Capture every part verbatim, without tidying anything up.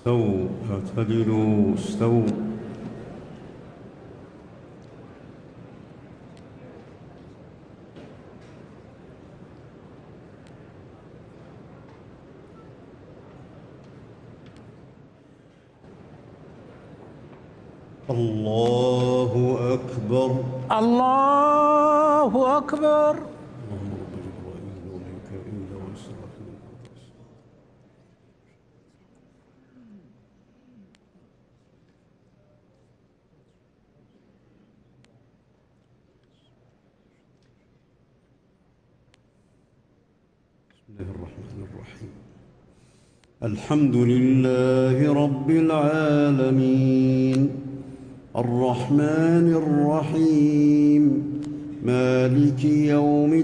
استووا اعتدلوا استووا. الله أكبر. الله أكبر. اللهم رب جبرائيل وميكائيل وإسرافيل. بسم الله الرحمن الرحيم. الحمد لله رب العالمين الرحمن الرحيم مالك يوم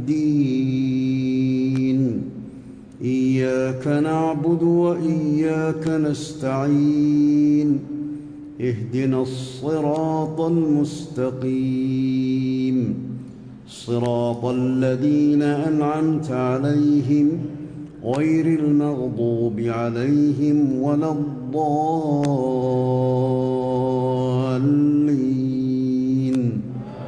الدين إياك نعبد وإياك نستعين اهدنا الصراط المستقيم صراط الذين أنعمت عليهم غير المغضوب عليهم ولا الضالين.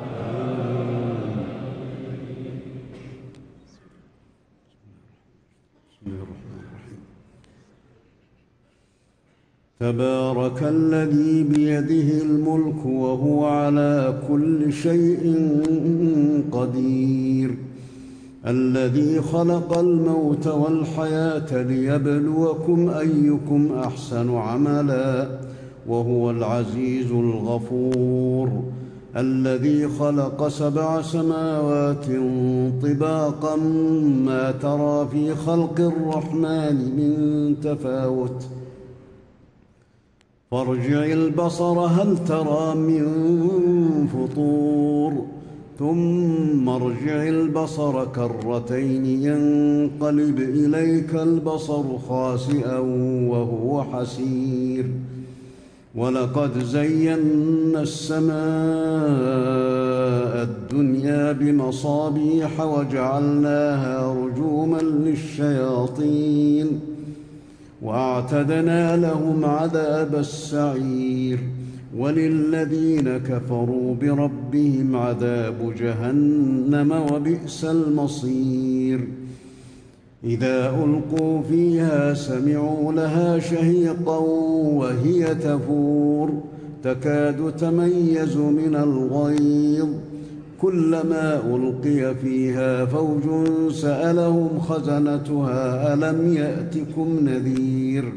بسم الله الرحمن الرحيم. تبارك الذي بيده الملك وهو على كل شيء قدير الذي خلق الموت والحياة ليبلوكم أيكم أحسن عملا وهو العزيز الغفور الذي خلق سبع سماوات طباقا ما ترى في خلق الرحمن من تفاوت فارجع البصر هل ترى من فطور ثم ارجع البصر كرتين ينقلب إليك البصر خاسئا وهو حسير ولقد زينا السماء الدنيا بمصابيح وجعلناها رجوما للشياطين وأعتدنا لهم عذاب السعير وللذين كفروا بربهم عذاب جهنم وبئس المصير إذا ألقوا فيها سمعوا لها شهيقا وهي تفور تكاد تميز من الغيظ كلما ألقي فيها فوج سألهم خزنتها ألم يأتكم نذير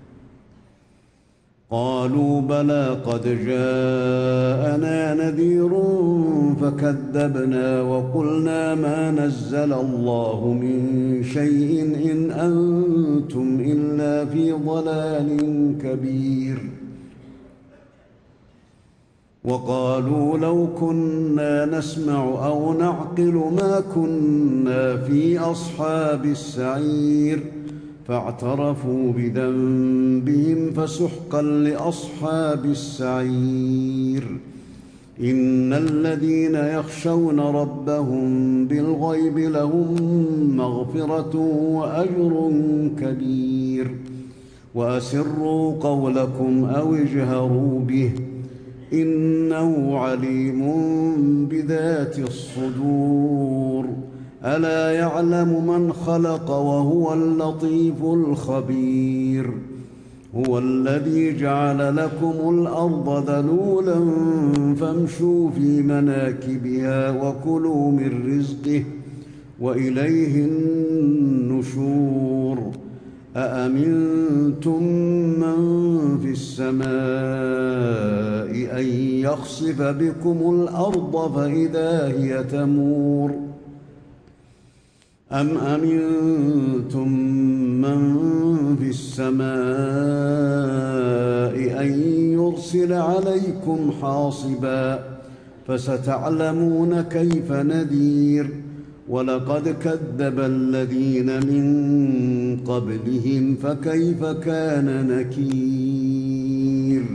قالوا بلى قد جاءنا نذير فكذبنا وقلنا ما نزل الله من شيء إن أنتم إلا في ضلال كبير وقالوا لو كنا نسمع أو نعقل ما كنا في أصحاب السعير فاعترفوا بذنبهم فسحقا لأصحاب السعير إن الذين يخشون ربهم بالغيب لهم مغفرة وأجر كبير وأسروا قولكم أو اجهروا به إنه عليم بذات الصدور ألا يعلم من خلق وهو اللطيف الخبير هو الذي جعل لكم الأرض ذلولا فامشوا في مناكبها وكلوا من رزقه وإليه النشور أأمنتم من في السماء أن يخسف بكم الأرض فإذا هي تمور أم أمنتم من في السماء أن يرسل عليكم حاصبا فستعلمون كيف نذير ولقد كذب الذين من قبلهم فكيف كان نكير.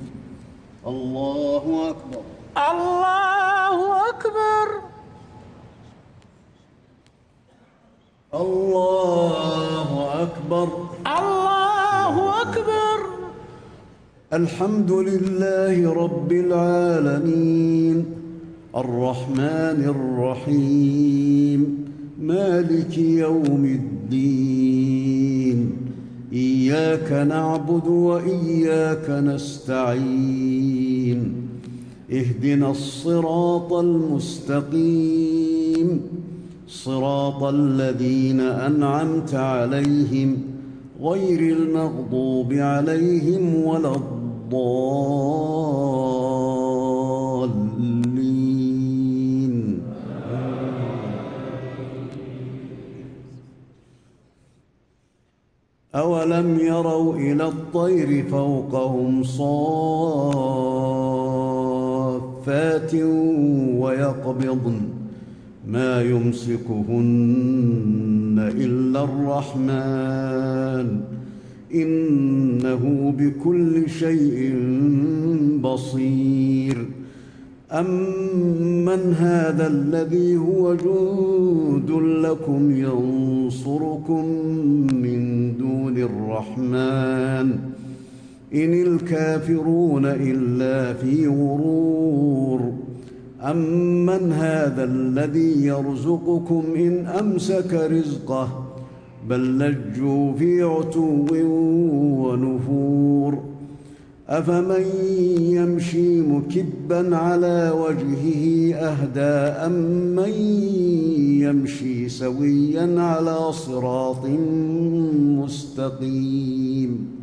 الله أكبر. الله أكبر. الله أكبر. الله أكبر. الحمد لله رب العالمين الرحمن الرحيم مالك يوم الدين إياك نعبد وإياك نستعين اهدنا الصراط المستقيم صراط الذين أنعمت عليهم غير المغضوب عليهم ولا الضالين. أولم يروا إلى الطير فوقهم صافات ويقبضن ما يمسكهن إلا الرحمن إنه بكل شيء بصير. أمن هذا الذي هو جند لكم ينصركم من دون الرحمن إن الكافرون إلا في غرور. أمن هذا الذي يرزقكم إن أمسك رزقه بل لجوا في عتو ونفور. أفمن يمشي مكبا على وجهه أهدى أمن يمشي سويا على صراط مستقيم.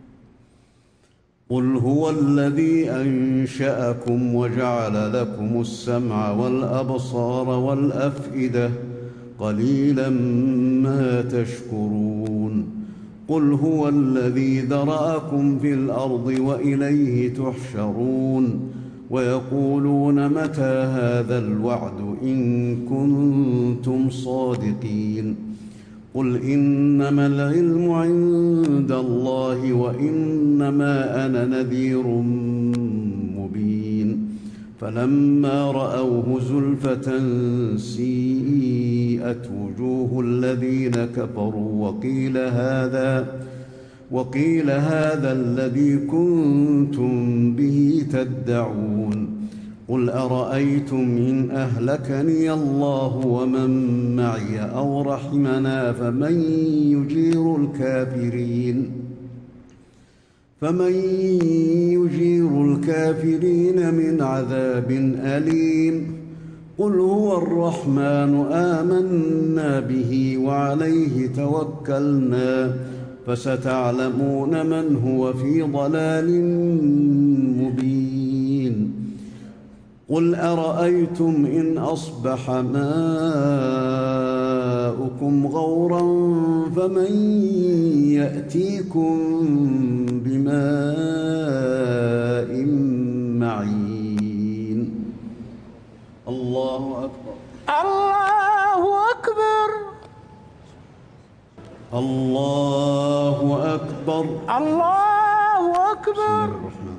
قل هو الذي أنشأكم وجعل لكم السمع والأبصار والأفئدة قليلا ما تشكرون. قل هو الذي ذرأكم في الأرض وإليه تحشرون. ويقولون متى هذا الوعد إن كنتم صادقين. قل إنما العلم عند الله وإنما أنا نذير مبين. فلما رأوه زلفة سيئت وجوه الذين كفروا وقيل هذا وقيل هذا الذي كنتم به تدعون. قل أرأيتم إن أهلكني الله ومن معي أو رحمنا فمن يجير الكافرين فمن يجير الكافرين من عذاب أليم. قل هو الرحمن آمنا به وعليه توكلنا فستعلمون من هو في ضلال مبين. قل أرأيتم إن أصبح ماؤكم غورا فمن يأتيكم بماء معين. الله أكبر. الله أكبر. الله أكبر. الله أكبر.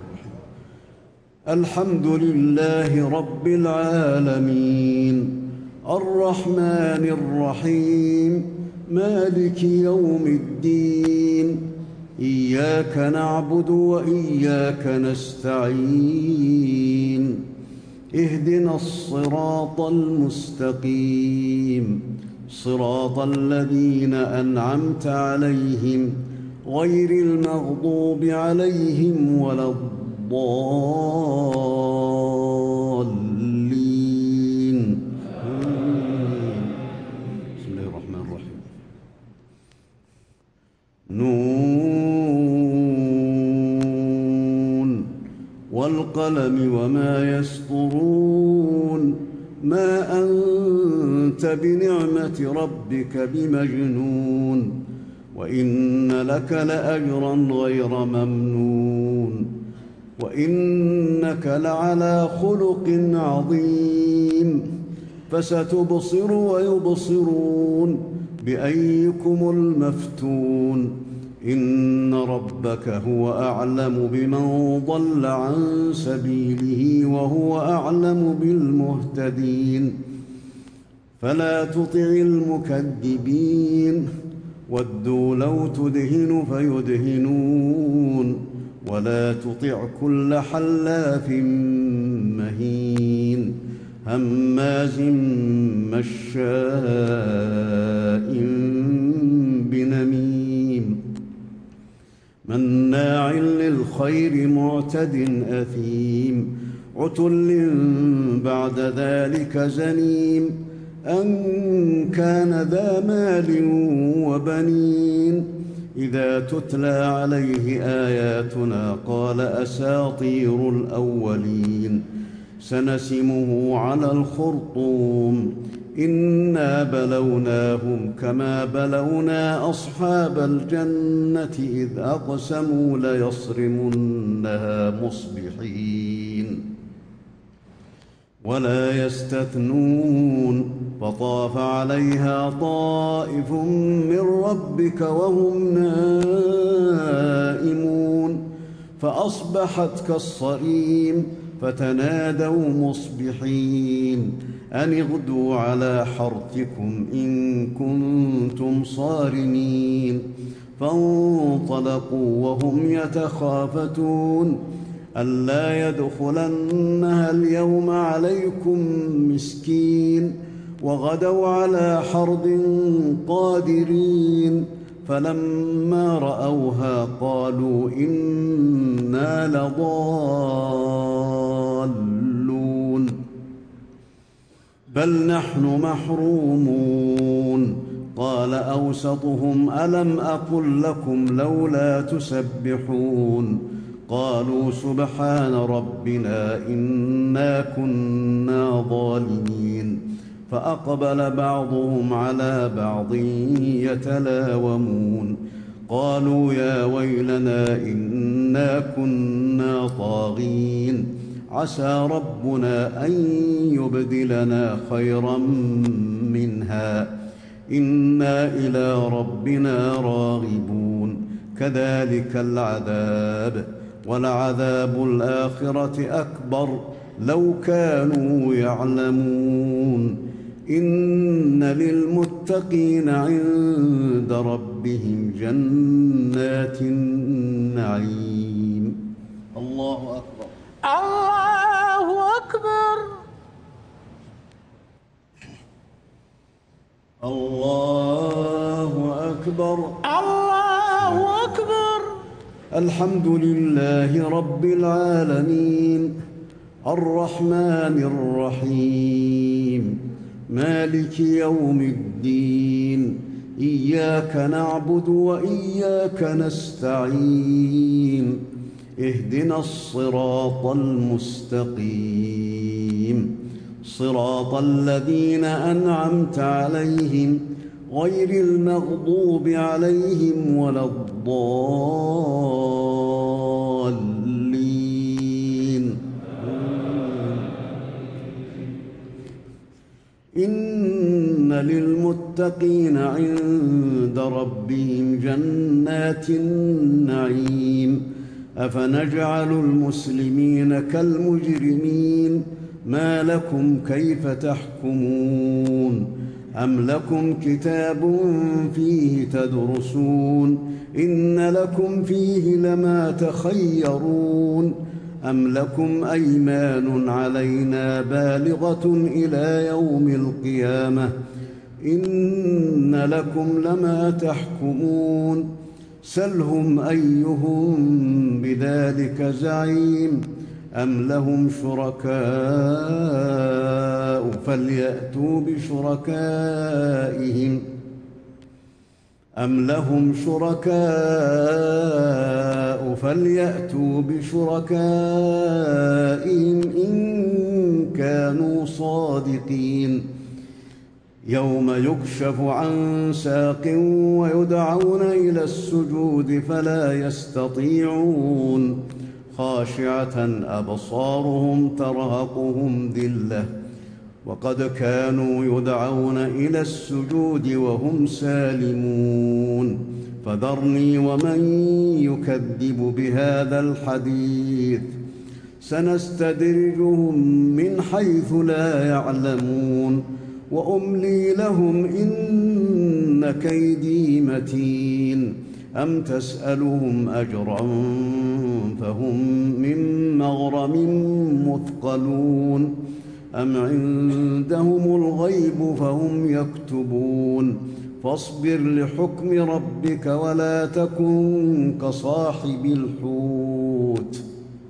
الحمد لله رب العالمين الرحمن الرحيم مالك يوم الدين إياك نعبد وإياك نستعين اهدنا الصراط المستقيم صراط الذين أنعمت عليهم غير المغضوب عليهم ولا الضالين. بسم الله الرحمن الرحيم. نون والقلم وما يسطرون ما أنت بنعمة ربك بمجنون وإن لك لأجرا غير ممنون وإنك لعلى خلق عظيم فستبصر ويبصرون بأيكم المفتون إن ربك هو أعلم بمن ضل عن سبيله وهو أعلم بالمهتدين فلا تطع المكذبين ودوا لو تدهن فيدهنون ولا تطع كل حلاف مهين هماز مشاء بنميم مناع للخير معتد أثيم عتل بعد ذلك زنيم أن كان ذا مال وبنين إذا تتلى عليه آياتنا قال أساطير الأولين سنسمه على الخرطوم إنا بلوناهم كما بلونا أصحاب الجنة إذ أقسموا ليصرمنها مصبحين ولا يستثنون فطاف عليها طائف من ربك وهم نائمون فأصبحت كالصريم فتنادوا مصبحين أن اغدوا على حرثكم إن كنتم صارمين فانطلقوا وهم يتخافتون ألا يدخلنها اليوم عليكم مسكين وغدوا على حرد قادرين فلما رأوها قالوا إنا لضالون بل نحن محرومون قال أوسطهم ألم أقل لكم لولا تسبحون قالوا سبحان ربنا إنا كنا ظالمين فأقبل بعضهم على بعض يتلاومون قالوا يا ويلنا إنا كنا طاغين عسى ربنا أن يبدلنا خيرا منها إنا إلى ربنا راغبون كذلك العذاب ولعذاب الآخرة أكبر لو كانوا يعلمون إن للمتقين عند ربهم جنات النعيم الله أكبر الله أكبر الله أكبر الله أكبر الحمد لله رب العالمين الرحمن الرحيم مالك يوم الدين إياك نعبد وإياك نستعين اهدنا الصراط المستقيم صراط الذين أنعمت عليهم غير المغضوب عليهم ولا الضالين إن للمتقين عند ربهم جنات النعيم أفنجعل المسلمين كالمجرمين ما لكم كيف تحكمون أم لكم كتاب فيه تدرسون إن لكم فيه لما تخيرون أم لكم أيمان علينا بالغة إلى يوم القيامة إن لكم لما تحكمون سلهم أيهم بذلك زعيم أم لهم شركاء فليأتوا بشركائهم أم لهم شركاء فليأتوا بشركائهم إن كانوا صادقين يوم يكشف عن ساق ويدعون إلى السجود فلا يستطيعون خاشعة أبصارهم ترهقهم ذلة وقد كانوا يدعون إلى السجود وهم سالمون فذرني ومن يكذب بهذا الحديث سنستدرجهم من حيث لا يعلمون وأملي لهم إن كيدي متين أم تسألهم أجرا فهم من مغرم مثقلون أم عندهم الغيب فهم يكتبون فاصبر لحكم ربك ولا تكن كصاحب الحوت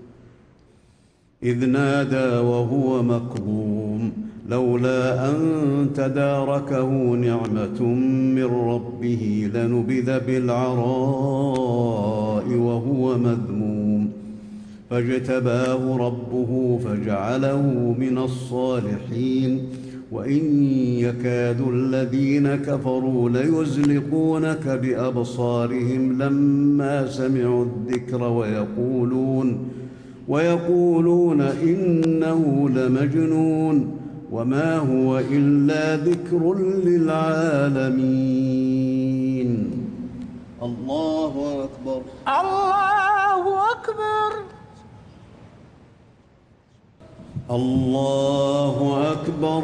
إذ نادى وهو مكظوم لولا أن تداركه نعمة من ربه لنبذ بالعراء وهو مذموم فاجتباه ربه فجعله من الصالحين وإن يكاد الذين كفروا ليزلقونك بأبصارهم لما سمعوا الذكر ويقولون ويقولون إنه لمجنون وما هو إلا ذكر للعالمين. الله أكبر. الله أكبر. الله أكبر.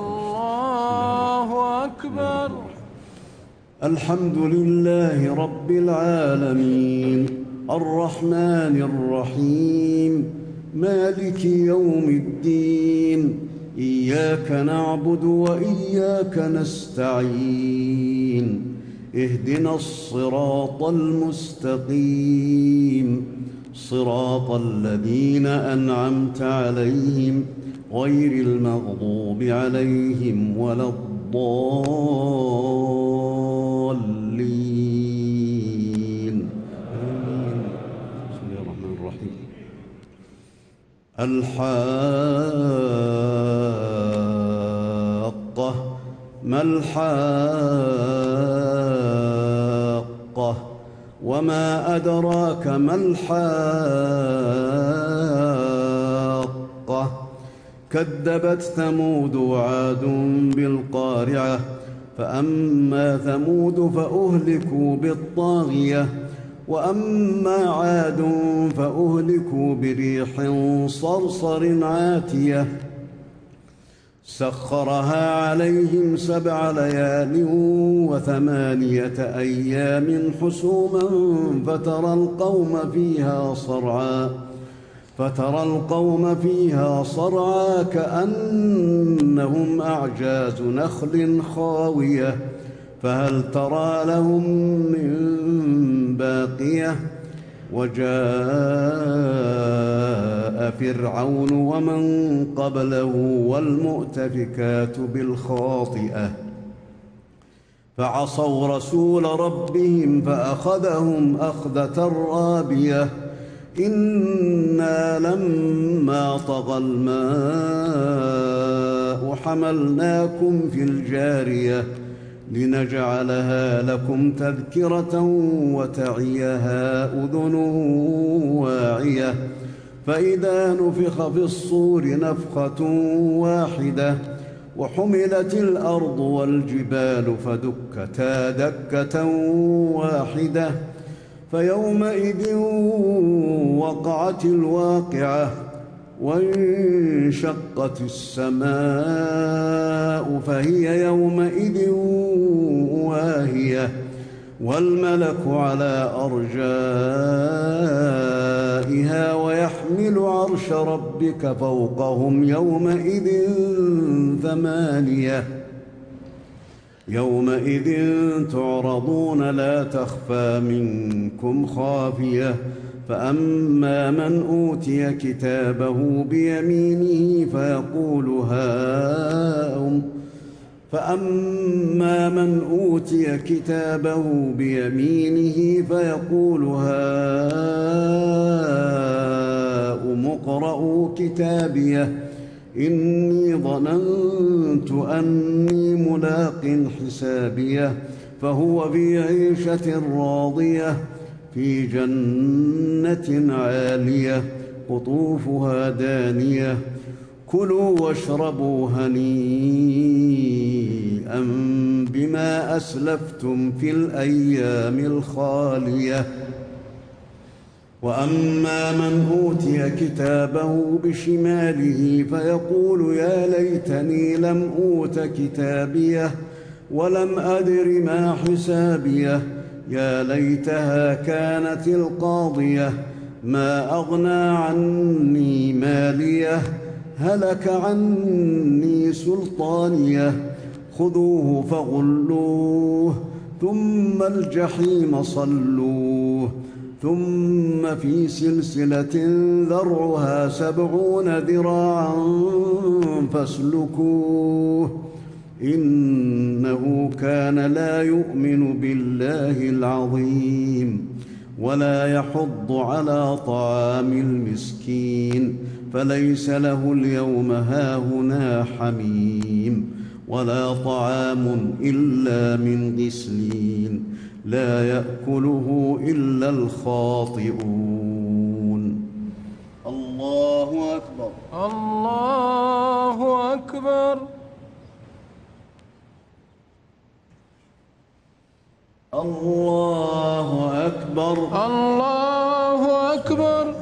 الله أكبر. الحمد لله رب العالمين الرحمن الرحيم مالك يوم الدين إياك نعبد وإياك نستعين اهدنا الصراط المستقيم صراط الذين أنعمت عليهم غير المغضوب عليهم ولا الضالين آمين. بسم الله الرحمن الرحيم. الحاقة ما الحاقة وما أدراك ما الحاقة كذبت ثمود وعاد بالقارعة فأما ثمود فأهلكوا بالطاغية وأما عاد فأهلكوا بريح صرصر عاتية سخرها عليهم سبع ليال وثمانية أيام حسوما فترى القوم فيها صرعا فترى القوم فيها صرعا كأنهم أعجاز نخل خاوية فهل ترى لهم من باقية وجاء فرعون ومن قبله والمؤتفكات بالخاطئة فعصوا رسول ربهم فأخذهم أخذة رابية إنا لما طغى الماء حملناكم في الجارية لنجعلها لكم تذكرة وتعيها أذن واعية فإذا نفخ في الصور نفخة واحدة وحملت الأرض والجبال فدكتا دكة واحدة فيومئذ وقعت الواقعة وانشقت السماء فهي يومئذ واهية والملك على أرجائها ويحمل عرش ربك فوقهم يومئذ ثمانية يومئذ تعرضون لا تخفى منكم خافية فأما من أوتي كتابه بيمينه فيقول هاؤم فأما من أوتي كتابه بيمينه فيقول هاؤم اقرءوا كتابيه إني ظننت أني ملاق حسابيه فهو في عيشة راضية في جنة عالية قطوفها دانية كلوا واشربوا هنيئا بما أسلفتم في الأيام الخالية وأما من أوتي كتابه بشماله فيقول يا ليتني لم أوت كتابيه ولم أدر ما حسابيه يا ليتها كانت القاضية ما أغنى عني ماليه هلك عني سلطانيه خذوه فغلوه ثم الجحيم صلوه ثم في سلسلة ذرعها سبعون ذراعا فاسلكوه إنه كان لا يؤمن بالله العظيم ولا يحض على طعام المسكين فليس له اليوم هاهنا حميم ولا طعام إلا من غسلين لا يأكله إلا الخاطئون. الله أكبر. الله أكبر. الله أكبر. الله أكبر.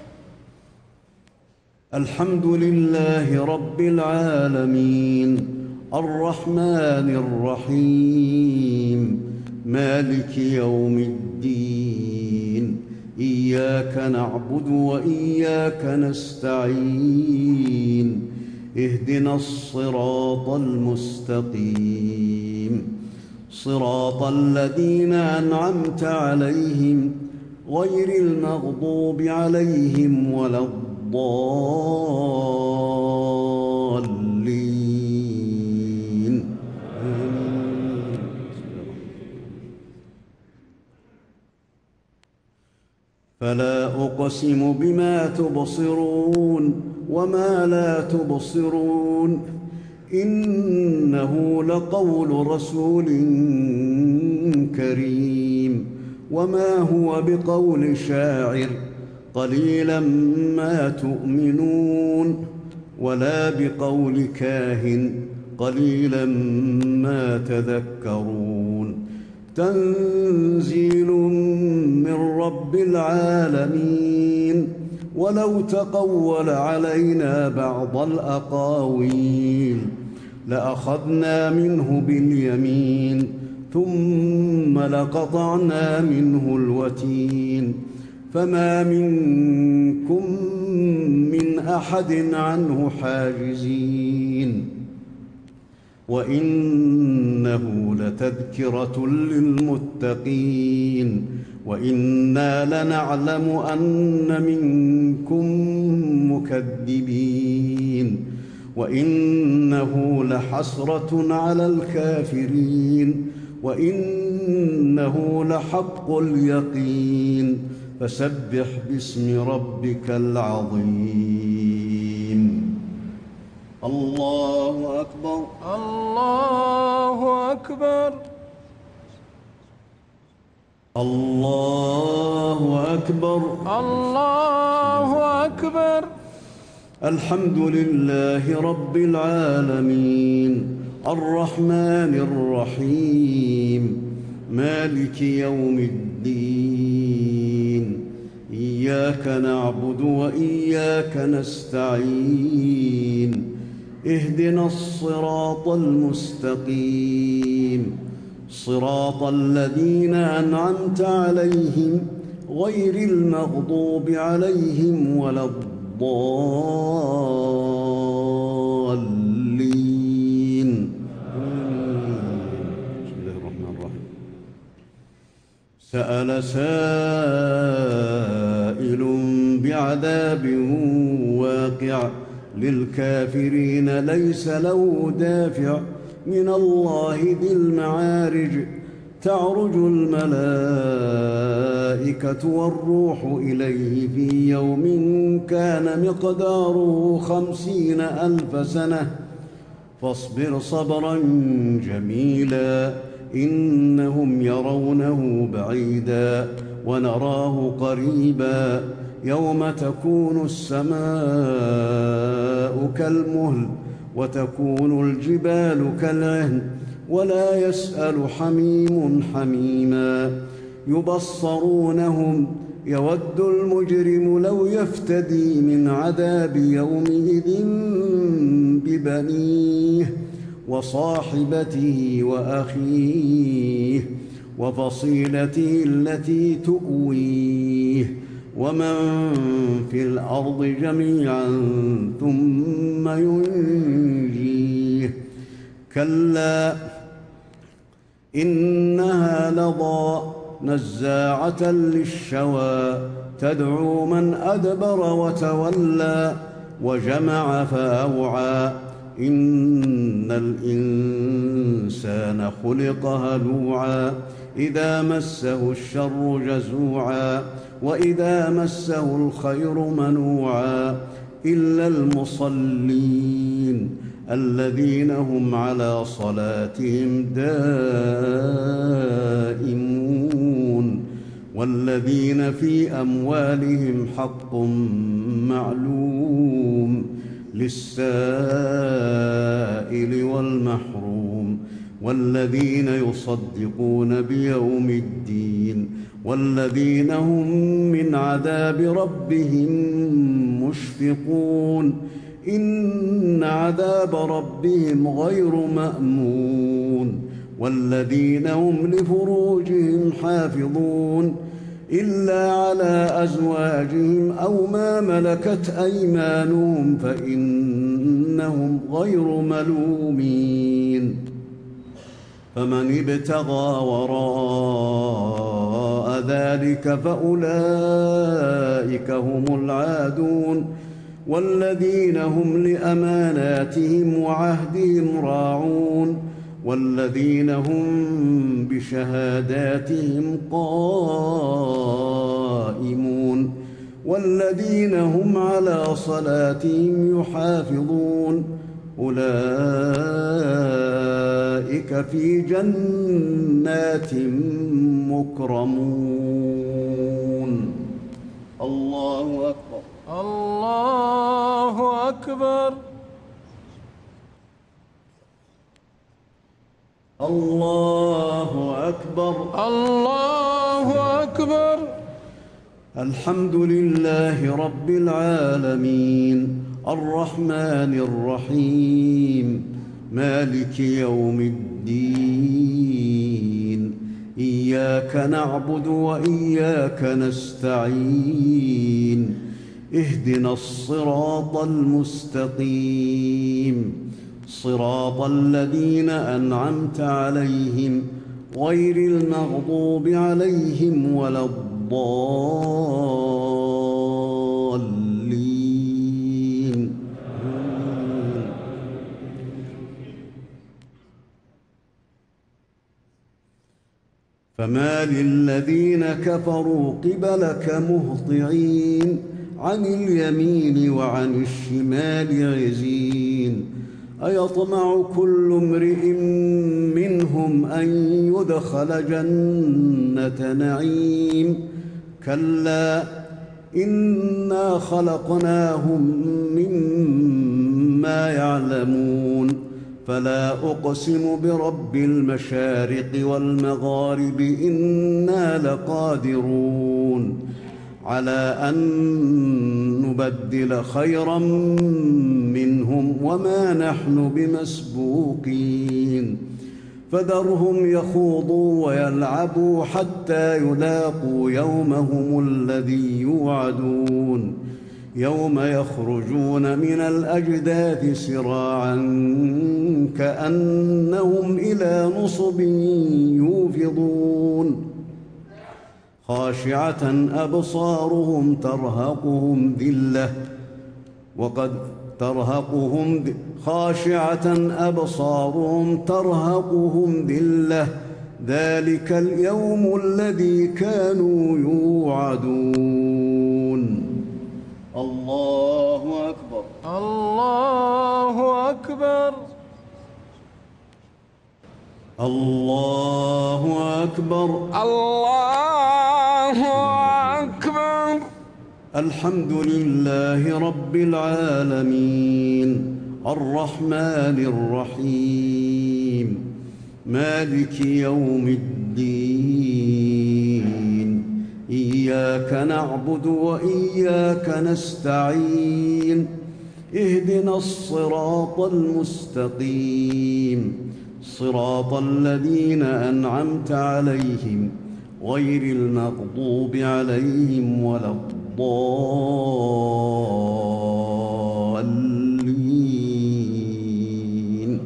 الحمد لله رب العالمين الرحمن الرحيم مالك يوم الدين إياك نعبد وإياك نستعين اهدنا الصراط المستقيم صراط الذين أنعمت عليهم غير المغضوب عليهم ولا الضالين آمين. فلا أقسم بما تبصرون وما لا تبصرون إنه لقول رسول كريم وما هو بقول شاعر قليلا ما تؤمنون ولا بقول كاهن قليلا ما تذكرون تنزيل من رب العالمين ولو تقول علينا بعض الأقاويل لأخذنا منه باليمين ثم لقطعنا منه الوتين فما منكم من أحد عنه حاجزين وإنه لتذكرة للمتقين وإنا لنعلم أن منكم مكذبين وإنه لحسرة على الكافرين وإنه لحق اليقين فسبح باسم ربك العظيم. الله أكبر. الله أكبر. الله أكبر. الله أكبر. الحمد لله رب العالمين الرحمن الرحيم مالك يوم الدين إياك نعبد وإياك نستعين اهدنا الصراط المستقيم صراط الذين أنعمت عليهم غير المغضوب عليهم ولا الضالين بسم الله الرحمن الرحيم. سأل سائل بعذاب واقع للكافرين ليس له دافع من الله ذي المعارج تعرج الملائكة والروح إليه في يوم كان مقداره خمسين ألف سنة فاصبر صبرا جميلا إنهم يرونه بعيدا ونراه قريبا يوم تكون السماء كالمهل وتكون الجبال كالعهن ولا يسأل حميم حميما يبصرونهم يود المجرم لو يفتدي من عذاب يومئذ ببنيه وصاحبته وأخيه وفصيلته التي تؤويه ومن في الأرض جميعا ثم ينجيه كلا إنها لظى نزاعة للشوى تدعو من أدبر وتولى وجمع فأوعى إن الإنسان خلق هلوعا إذا مسه الشر جزوعا وإذا مسه الخير منوعا إلا المصلين الذين هم على صلاتهم دائمون والذين في أموالهم حق معلوم للسائل والمحروم والذين يصدقون بيوم الدين والذين هم من عذاب ربهم مشفقون إن عذاب ربهم غير مأمون والذين هم لفروجهم حافظون إلا على أزواجهم أو ما ملكت أيمانهم فإنهم غير ملومين فمن ابتغى وراء ذلك فأولئك هم العادون والذين هم لأماناتهم وعهدهم راعون والذين هم بشهاداتهم قائمون والذين هم على صلاتهم يحافظون أولئك في جنات مكرمون الله أكبر الله أكبر الله أكبر الله أكبر الحمد لله رب العالمين الرحمن الرحيم مالك يوم الدين إياك نعبد وإياك نستعين اهدنا الصراط المستقيم صراط الذين أنعمت عليهم غير المغضوب عليهم ولا الضالين فما للذين كفروا قبلك مهطعين عن اليمين وعن الشمال عزين أيطمع كل امرئ منهم أن يدخل جنة نعيم كلا إنا خلقناهم مما يعلمون فلا أقسم برب المشارق والمغارب إنا لقادرون على أن نبدل خيرا منهم وما نحن بمسبوقين فذرهم يخوضوا ويلعبوا حتى يلاقوا يومهم الذي يوعدون يوم يخرجون من الأجداث سراعا كأنهم إلى نصب يوفضون خاشعة أبصارهم ترهقهم ذلة وقد ترهقهم خاشعة أبصارهم ترهقهم ذلة ذلك اليوم الذي كانوا يوعدون الله أكبر الله أكبر الله أكبر الله أكبر الحمد لله رب العالمين الرحمن الرحيم مالك يوم الدين إياك نعبد وإياك نستعين اهدنا الصراط المستقيم صراط الذين أنعمت عليهم غير المغضوب عليهم ولا الضالين.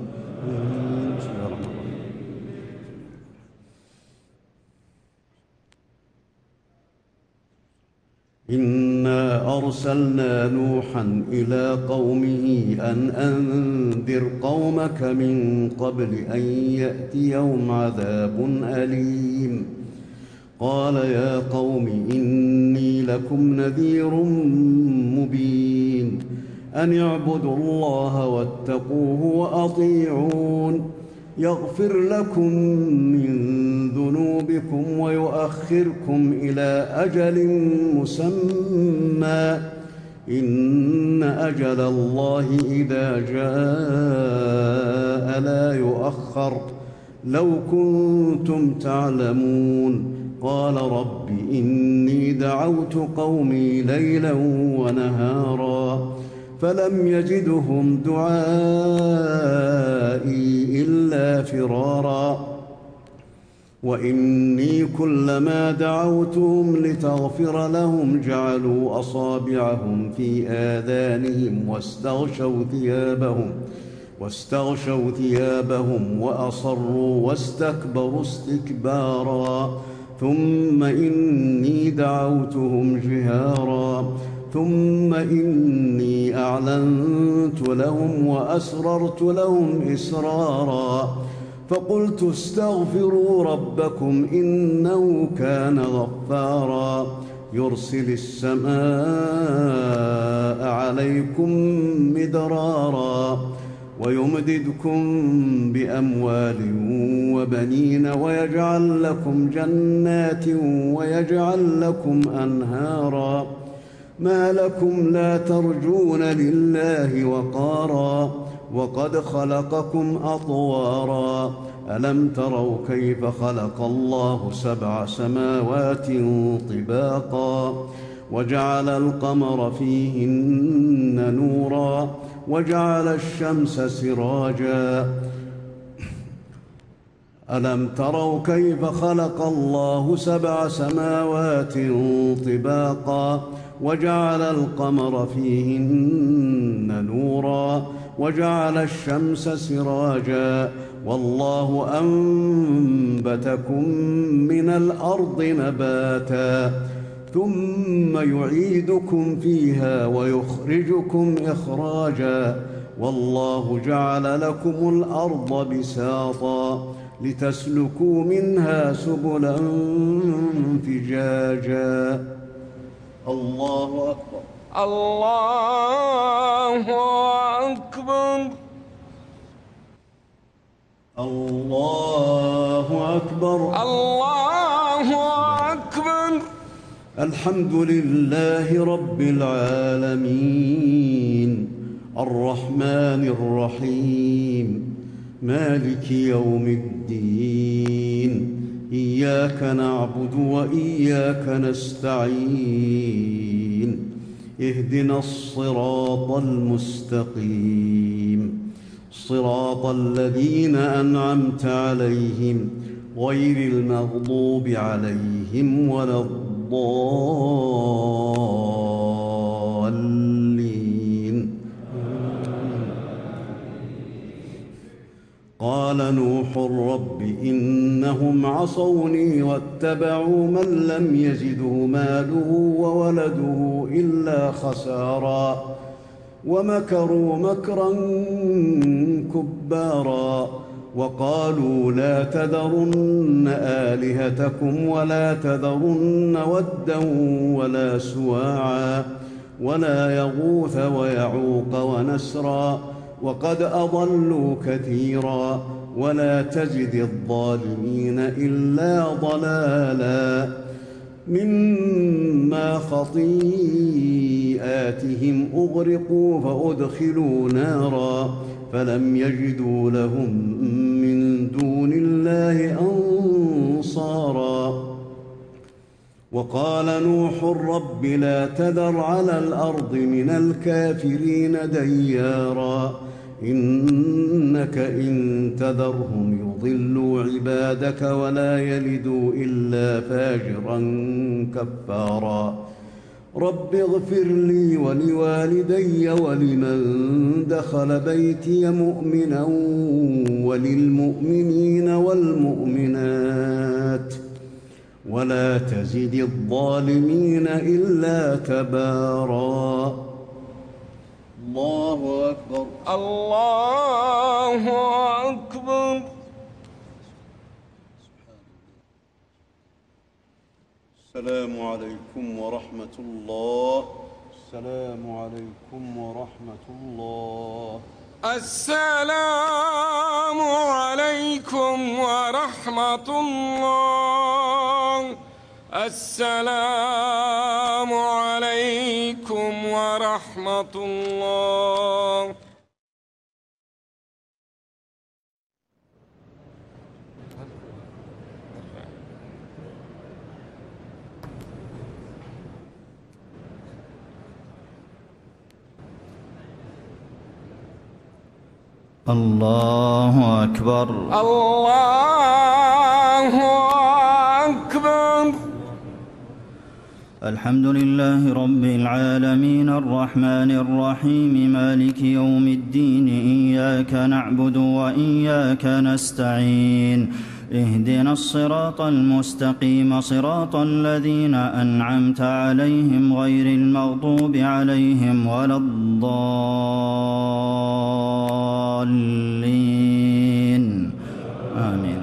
إنا أرسلنا نوحا إلى قومه أن أنذر قومك من قبل أن يأتيهم عذاب أليم. قال يا قوم إني لكم نذير مبين أن اعبدوا الله واتقوه وأطيعون يغفر لكم من ذنوبكم ويؤخركم إلى أجل مسمى إن أجل الله إذا جاء لا يؤخر لو كنتم تعلمون. قال رب إني دعوت قومي ليلا ونهارا فلم يجدهم دعائي إلا فرارا وإني كلما دعوتهم لتغفر لهم جعلوا أصابعهم في آذانهم واستغشوا ثيابهم واستغشوا ثيابهم وأصروا واستكبروا استكبارا ثم إني دعوتهم جهارا ثم إني أعلنت لهم وأسررت لهم إسرارا فقلت استغفروا ربكم إنه كان غفارا يرسل السماء عليكم مدرارا ويمددكم بأموال وبنين ويجعل لكم جنات ويجعل لكم أنهارا ما لكم لا ترجون لله وقارا وقد خلقكم أطوارا ألم تروا كيف خلق الله سبع سماوات طباقا وجعل القمر فيهن نورا وجعل الشمس سراجا ألم تروا كيف خلق الله سبع سماوات طباقا وجعل القمر فيهن نورا وجعل الشمس سراجا والله أنبتكم من الأرض نباتا ثم يعيدكم فيها ويخرجكم إخراجا والله جعل لكم الأرض بساطا لتسلكوا منها سبلا فجاجا. الله أكبر. الله أكبر. الله أكبر. الله أكبر. الحمد لله رب العالمين الرحمن الرحيم مالك يوم الدين إياك نعبد وإياك نستعين اهدنا الصراط المستقيم صراط الذين أنعمت عليهم غير المغضوب عليهم ولا الضالين. قال نوح رب إنهم عصوني واتبعوا من لم يزده ماله وولده إلا خسارا ومكروا مكرا كبارا وقالوا لا تذرن آلهتكم ولا تذرن ودا ولا سواعا ولا يغوث ويعوق ونسرا وقد أضلوا كثيرا ولا تزد الظالمين إلا ضلالا مما خطيئاتهم أغرقوا فأدخلوا نارا فلم يجدوا لهم من دون الله أنصارا. وقال نوح رب لا تذر على الأرض من الكافرين ديارا إنك إن تذرهم يضلوا عبادك ولا يلدوا إلا فاجرا كفارا رب اغفر لي ولوالدي ولمن دخل بيتي مؤمنا وللمؤمنين والمؤمنات ولا تزد الظالمين إلا تبارا. الله أكبر. الله أكبر. السلام عليكم ورحمة الله. السلام عليكم ورحمة الله. السلام عليكم ورحمة الله. السلام عليكم ورحمة الله. الله أكبر. الله أكبر. الحمد لله رب العالمين الرحمن الرحيم مالك يوم الدين إياك نعبد وإياك نستعين اهدنا الصراط المستقيم صراط الذين أنعمت عليهم غير المغضوب عليهم ولا الضالين آمين.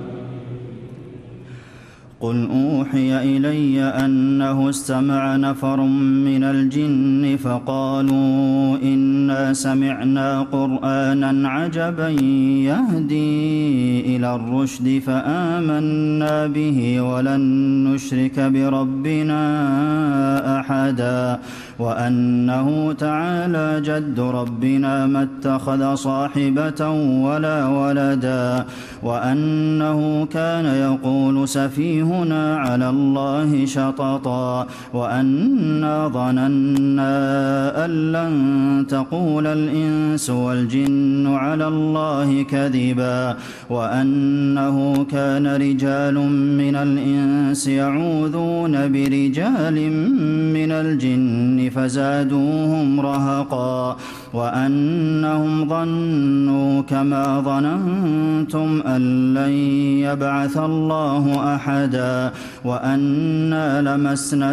قل أوحي إلي أنه استمع نفر من الجن فقالوا إنا سمعنا قرآنا عجبا يهدي إلى الرشد فآمنا به ولن نشرك بربنا أحدا وأنه تعالى جد ربنا ما اتخذ صاحبة ولا ولدا وأنه كان يقول سفيهنا على الله شططا وأنا ظننا أن لن تقول الإنس والجن على الله كذبا وأنه كان رجال من الإنس يعوذون برجال من الجن فزادوهم رهقا وأنهم ظنوا كما ظننتم أن لن يبعث الله أحدا وأنا لمسنا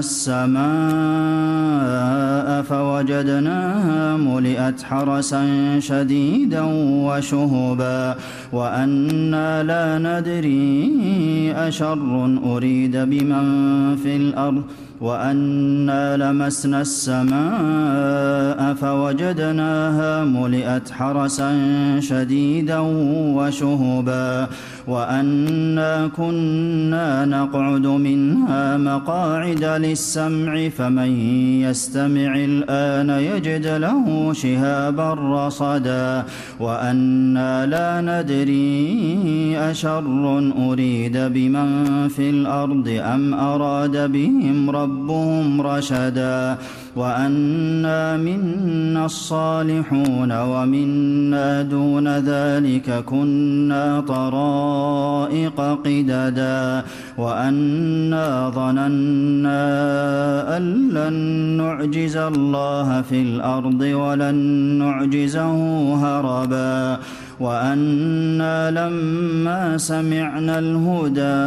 السماء فوجدناها ملئت حرسا شديدا وشهبا وأنا لا ندري أشر أريد بمن في الأرض وأنا لمسنا السماء فوجدناها ملئت حرسا شديدا وشهبا وأنا كنا نقعد منها مقاعد للسمع فمن يستمع الآن يجد له شهابا رصدا وأنا لا ندري أشر أريد بمن في الأرض أم أراد بهم ربهم رشدا وأنا منا الصالحون ومنا دون ذلك كنا طرائق قددا وأنا ظننا أن لن نعجز الله في الأرض ولن نعجزه هربا وأنا لما سمعنا الهدى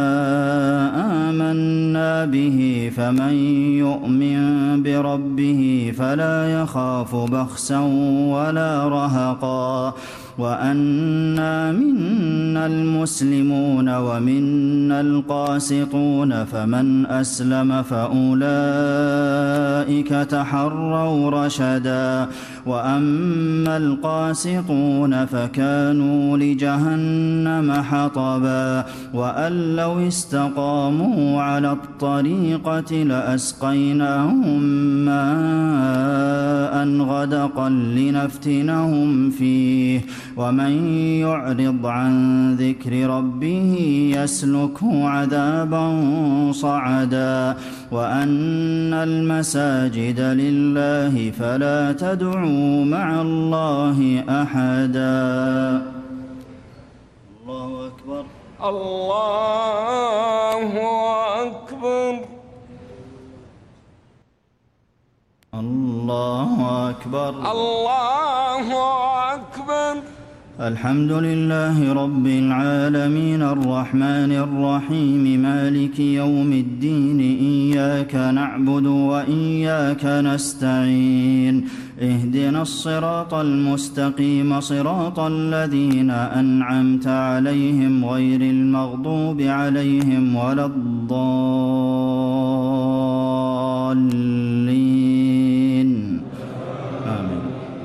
آمنا به فمن يؤمن بربه فلا يخاف بخسا ولا رهقا وأنا منا المسلمون ومنا القاسطون فمن أسلم فأولئك تحروا رشدا وأما القاسطون فكانوا لجهنم حطبا وأن لو استقاموا على الطريقة لأسقيناهم ماء غدقا لنفتنهم فيه ومن يعرض عن ذكر ربه يسلكه عذابا صعدا وأن المساجد لله فلا تدعوا مع الله أحدا. الله أكبر. الله أكبر. الله أكبر. الله أكبر. الحمد لله رب العالمين الرحمن الرحيم مالك يوم الدين إياك نعبد وإياك نستعين اهدنا الصراط المستقيم صراط الذين أنعمت عليهم غير المغضوب عليهم ولا الضالين آمين.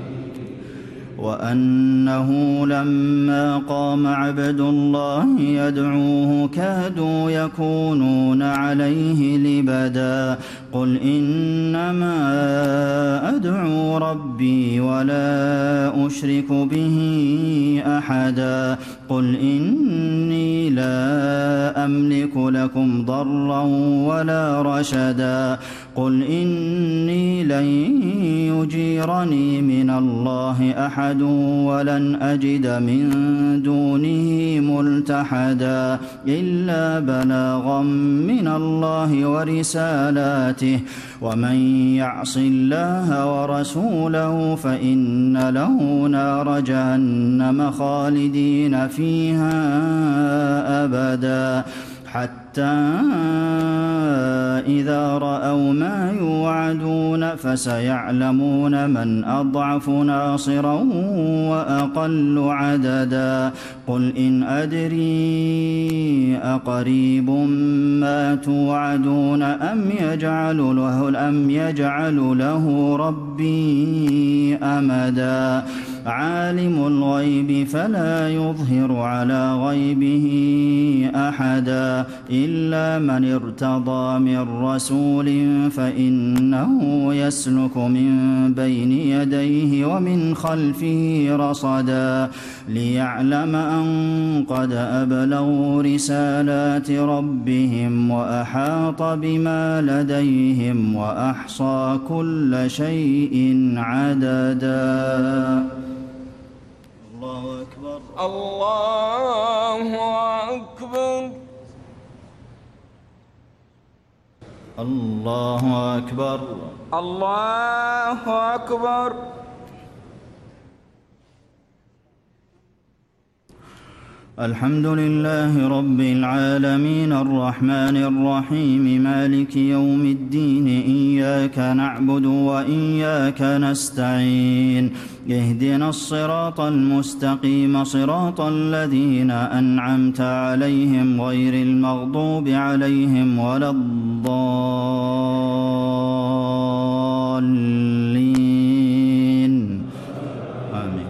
وأنه لما قام عبد الله يدعوه كادوا يكونون عليه لبدا قل إنما أدعو ربي ولا أشرك به أحدا قل إني لا أملك لكم ضرا ولا رشدا قل إني لن يجيرني من الله أحد ولن أجد من دونه ملتحدا إلا بلاغا من الله ورسالاته ومن يعص الله ورسوله فإن له نار جهنم خالدين فيها أبدا حتى إذا رأوا ما يوعدون فسيعلمون من أضعف ناصرا وأقل عددا قل إن أدري أقريب ما توعدون أم يجعل له, أم يجعل له ربي أمدا عالم الغيب فلا يظهر على غيبه أحدا إلا من ارتضى من رسول فإنه يسلك من بين يديه ومن خلفه رصدا ليعلم أن قد أبلغوا رسالات ربهم وأحاط بما لديهم وأحصى كل شيء عددا. الله أكبر. الله أكبر. الله أكبر. الله أكبر. الحمد لله رب العالمين الرحمن الرحيم مالك يوم الدين إياك نعبد وإياك نستعين اهدنا الصراط المستقيم صراط الذين أنعمت عليهم غير المغضوب عليهم ولا الضالين آمين.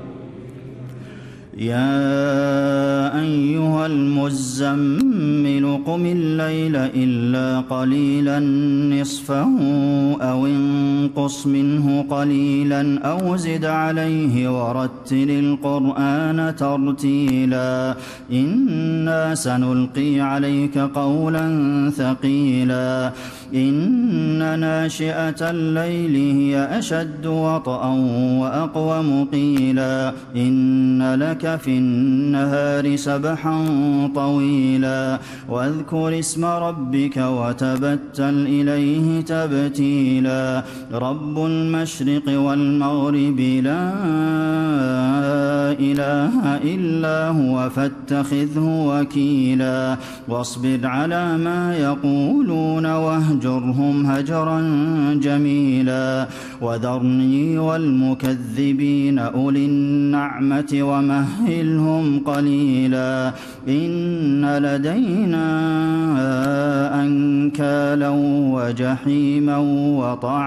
يا أيها المزمل قم الليل إلا قليلا نصفه أو انقص منه قليلا أو زد عليه ورتل القرآن ترتيلا إنا سنلقي عليك قولا ثقيلا إن ناشئة الليل هي أشد وطئا وأقوم قيلا إن لك في النهار سبحا طويلا واذكر اسم ربك وتبتل إليه تبتيلا رب المشرق والمغرب لا إله إلا هو فاتخذه وكيلا واصبر على ما يقولون واهجرهم هجرا جميلا وذرني والمكذبين أولي النعمة ومهلهم قليلا إن لدينا أنكالا وجحيما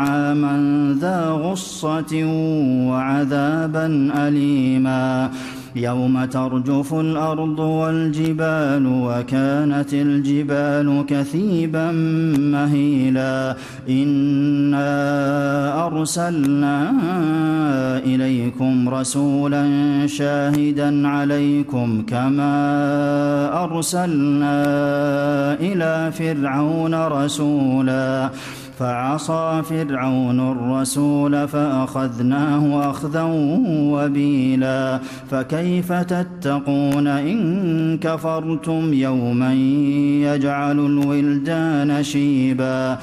وطعاما ذا غصة وعذابا أليما يوم ترجف الأرض والجبال وكانت الجبال كثيبا مهيلا إنا أرسلنا إليكم رسولا شاهدا عليكم كما أرسلنا إلى فرعون رسولا فعصى فرعون الرسول فأخذناه أخذا وبيلا فكيف تتقون إن كفرتم يوما يجعل الولدان شيبا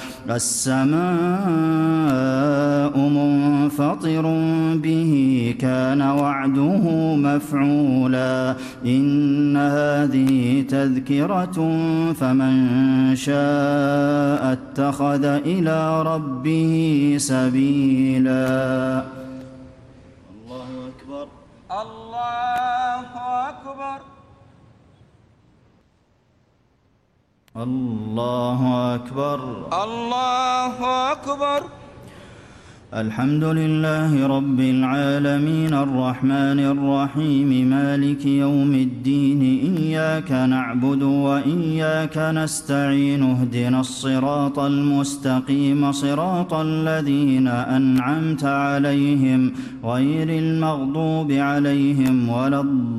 السماء منفطر به كان وعده مفعولا إن هذه تذكرة فمن شاء اتخذ إلى إلى ربه سبيلا. الله أكبر الله أكبر الله أكبر الله أكبر. الحمد لله رب العالمين الرحمن الرحيم مالك يوم الدين إياك نعبد وإياك نستعين اهدنا الصراط المستقيم صراط الذين أنعمت عليهم غير المغضوب عليهم ولا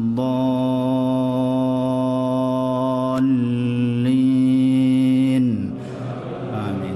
الضالين آمين.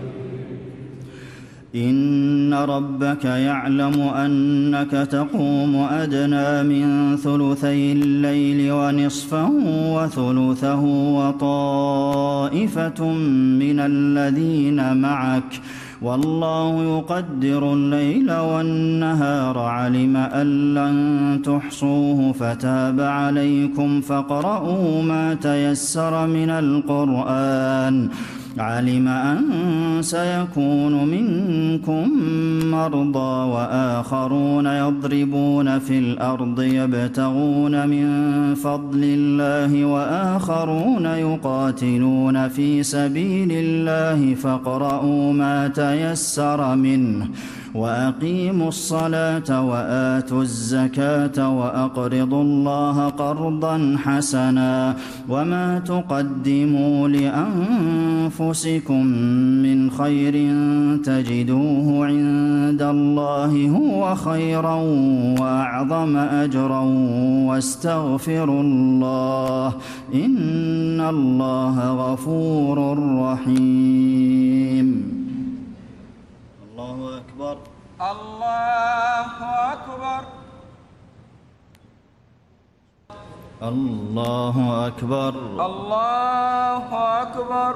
إن ربك يعلم أنك تقوم أدنى من ثلثي الليل ونصفه وثلثه وطائفة من الذين معك والله يقدر الليل والنهار علم أن لن تحصوه فتاب عليكم فاقرؤوا ما تيسر من القرآن علم أن سيكون منكم مرضى وآخرون يضربون في الأرض يبتغون من فضل الله وآخرون يقاتلون في سبيل الله فاقرؤوا ما تيسر منه وأقيموا الصلاة وآتوا الزكاة وأقرضوا الله قرضا حسنا وما تقدموا لأنفسكم من خير تجدوه عند الله هو خيرا وأعظم أجرا واستغفروا الله إن الله غفور رحيم. الله أكبر الله أكبر الله أكبر الله أكبر.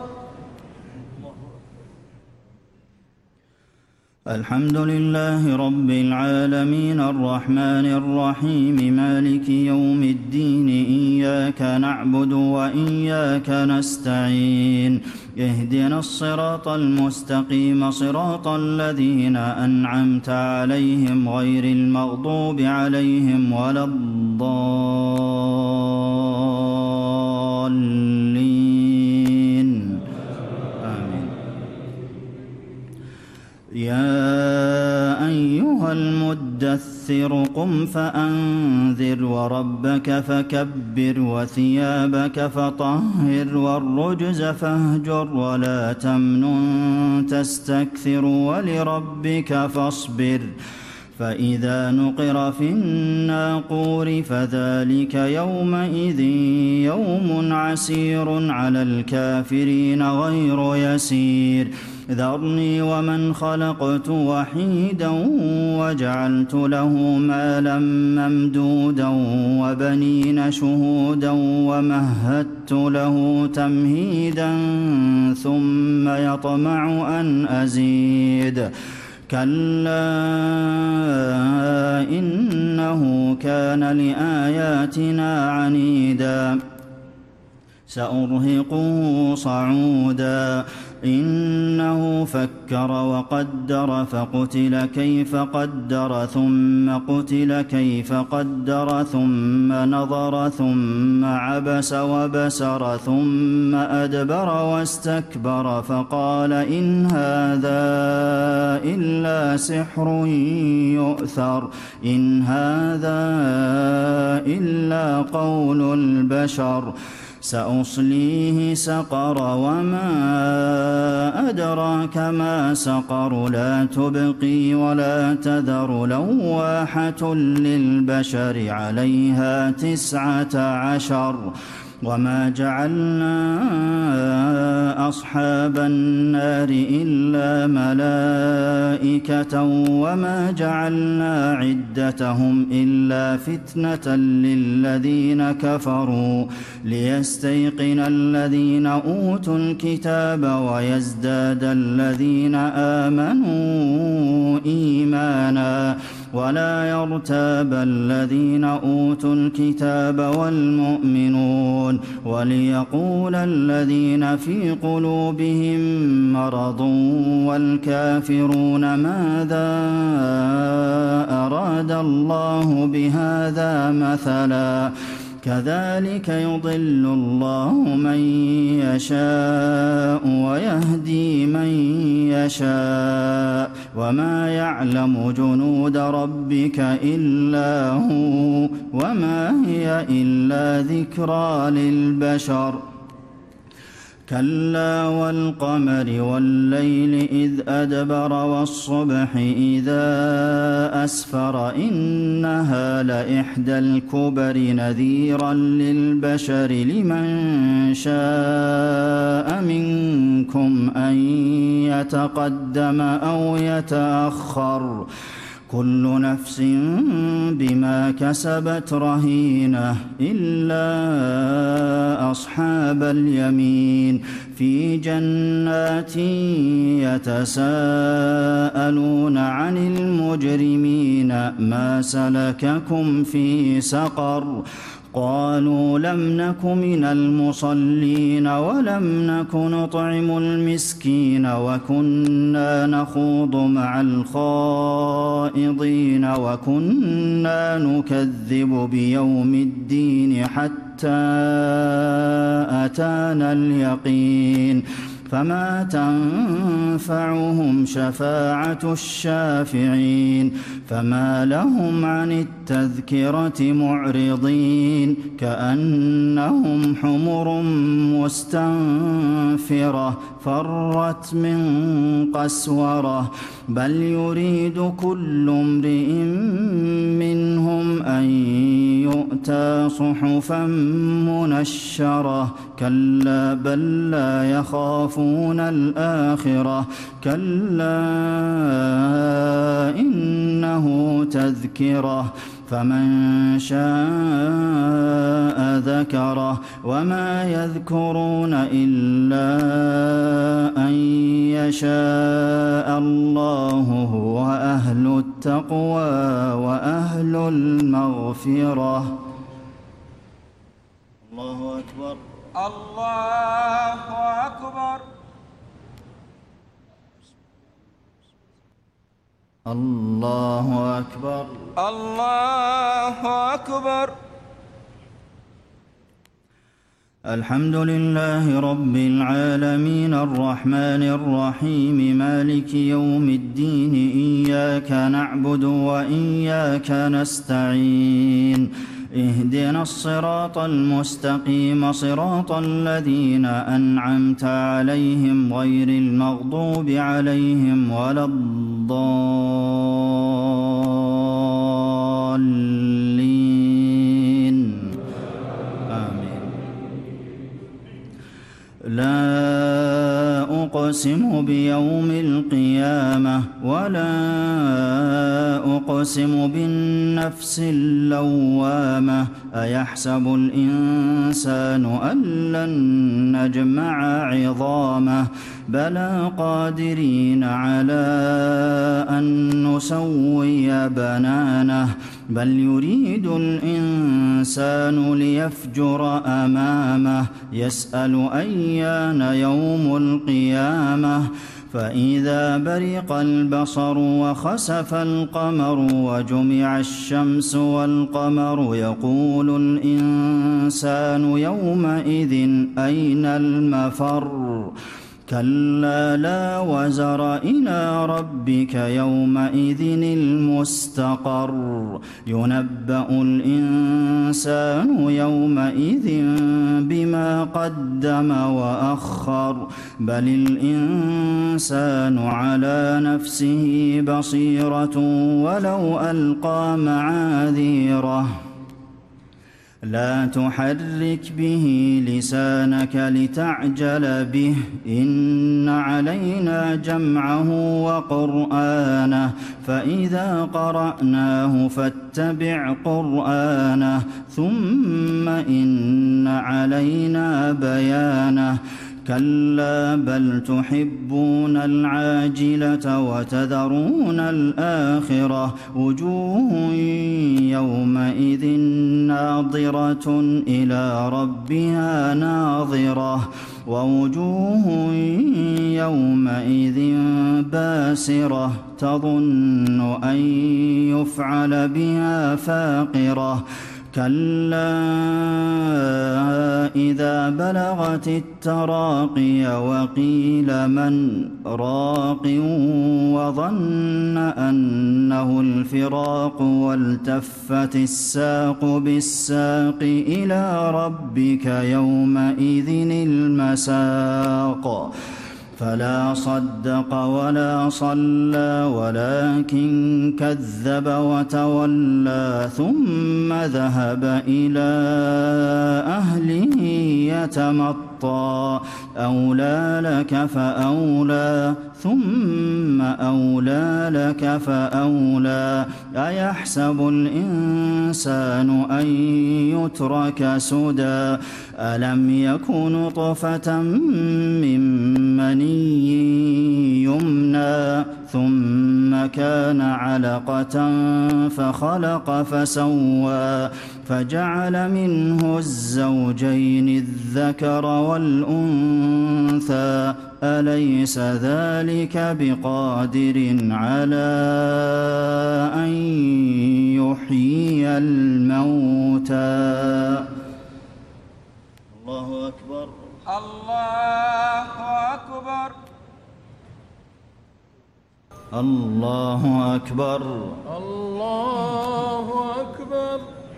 الحمد لله رب العالمين الرحمن الرحيم مالك يوم الدين إياك نعبد وإياك نستعين اهدنا الصراط المستقيم صراط الذين أنعمت عليهم غير المغضوب عليهم ولا الضالين آمين. يا أيها المدثر قم فأنذر وربك فكبر وثيابك فطهر والرجز فاهجر ولا تمنن تستكثر ولربك فاصبر فإذا نقر في الناقور فذلك يومئذ يوم عسير على الكافرين غير يسير. ذرني ومن خلقت وحيدا وجعلت له مالا ممدودا وبنين شهودا ومهدت له تمهيدا ثم يطمع أن أزيد كلا إنه كان لآياتنا عنيدا سأرهقه صعودا إنه فكر وقدر فقتل كيف قدر ثم قتل كيف قدر ثم نظر ثم عبس وبسر ثم أدبر واستكبر فقال إن هذا إلا سحر يؤثر إن هذا إلا قول البشر سأصليه سقر وما أدراك ما سقر لا تبقي ولا تذر لواحة للبشر عليها تسعة عشر وما جعلنا أصحاب النار إلا ملائكة وما جعلنا عدتهم إلا فتنة للذين كفروا ليستيقن الذين أوتوا الكتاب ويزداد الذين آمنوا إيمانا ولا يرتاب الذين أوتوا الكتاب والمؤمنون وليقول الذين في قلوبهم مرض والكافرون ماذا أراد الله بهذا مثلا كذلك يضل الله من يشاء ويهدي من يشاء وما يعلم جنود ربك إلا هو وما هي إلا ذكرى للبشر كلا والقمر والليل إذ أدبر والصبح إذا أسفر إنها لإحدى الكبر نذيرا للبشر لمن شاء منكم أن يتقدم أو يتأخر كل نفس بما كسبت رهينة إلا أصحاب اليمين في جنات يتساءلون عن المجرمين ما سلككم في سقر قالوا لم نك من المصلين ولم نك نطعم المسكين وكنا نخوض مع الخائضين وكنا نكذب بيوم الدين حتى أتانا اليقين فما تنفعهم شفاعة الشافعين فما لهم عن التذكرة معرضين كأنهم حمر مستنفرة فرت من قسورة بل يريد كل امرئ منهم أن يؤتى صحفا منشرة كلا بل لا يخافون الآخرة كلا إنه تذكرة فمن شاء ذكره وما يذكرون إلا أن يشاء الله هو أهل التقوى وأهل المغفرة الله أكبر الله أكبر الله أكبر الله أكبر الحمد لله رب العالمين الرحمن الرحيم مالك يوم الدين إياك نعبد وإياك نستعين اهدنا الصراط المستقيم صراط الذين أنعمت عليهم غير المغضوب عليهم ولا الضالين آمين لا أقسم بيوم القيامة ولا أقسم بالنفس اللوامة أيحسب الإنسان أن لن نجمع عظامه بلى قادرين على أن نسوي بنانه بل يريد الإنسان ليفجر أمامه يسأل أيان يوم القيامة فإذا برق البصر وخسف القمر وجمع الشمس والقمر يقول الإنسان يومئذ أين المفر كلا لا وزر إلى ربك يومئذ المستقر ينبأ الإنسان يومئذ بما قدم وأخر بل الإنسان على نفسه بصيرة ولو ألقى معاذيره لا تحرك به لسانك لتعجل به إن علينا جمعه وقرآنه فإذا قرأناه فاتبع قرآنه ثم إن علينا بيانه كلا بل تحبون العاجلة وتذرون الآخرة وجوه يومئذ ناظرة إلى ربها ناظرة ووجوه يومئذ باسرة تظن أن يفعل بها فاقرة كلا إذا بلغت التراقي وقيل من راق وظن أنه الفراق والتفت الساق بالساق إلى ربك يومئذ المساق فلا صدق ولا صلى ولكن كذب وتولى ثم ذهب إلى أهله يتمطى أولى لك فأولى ثم أولى لك فأولى أيحسب الإنسان أن يترك سدى ألم يك نطفة من مني يمنى ثم كان علقة فخلق فسوى فجعل منه الزوجين الذكر والأنثى أليس ذلك بقادر على أن يحيي الموتى الله أكبر الله أكبر الله أكبر الله أكبر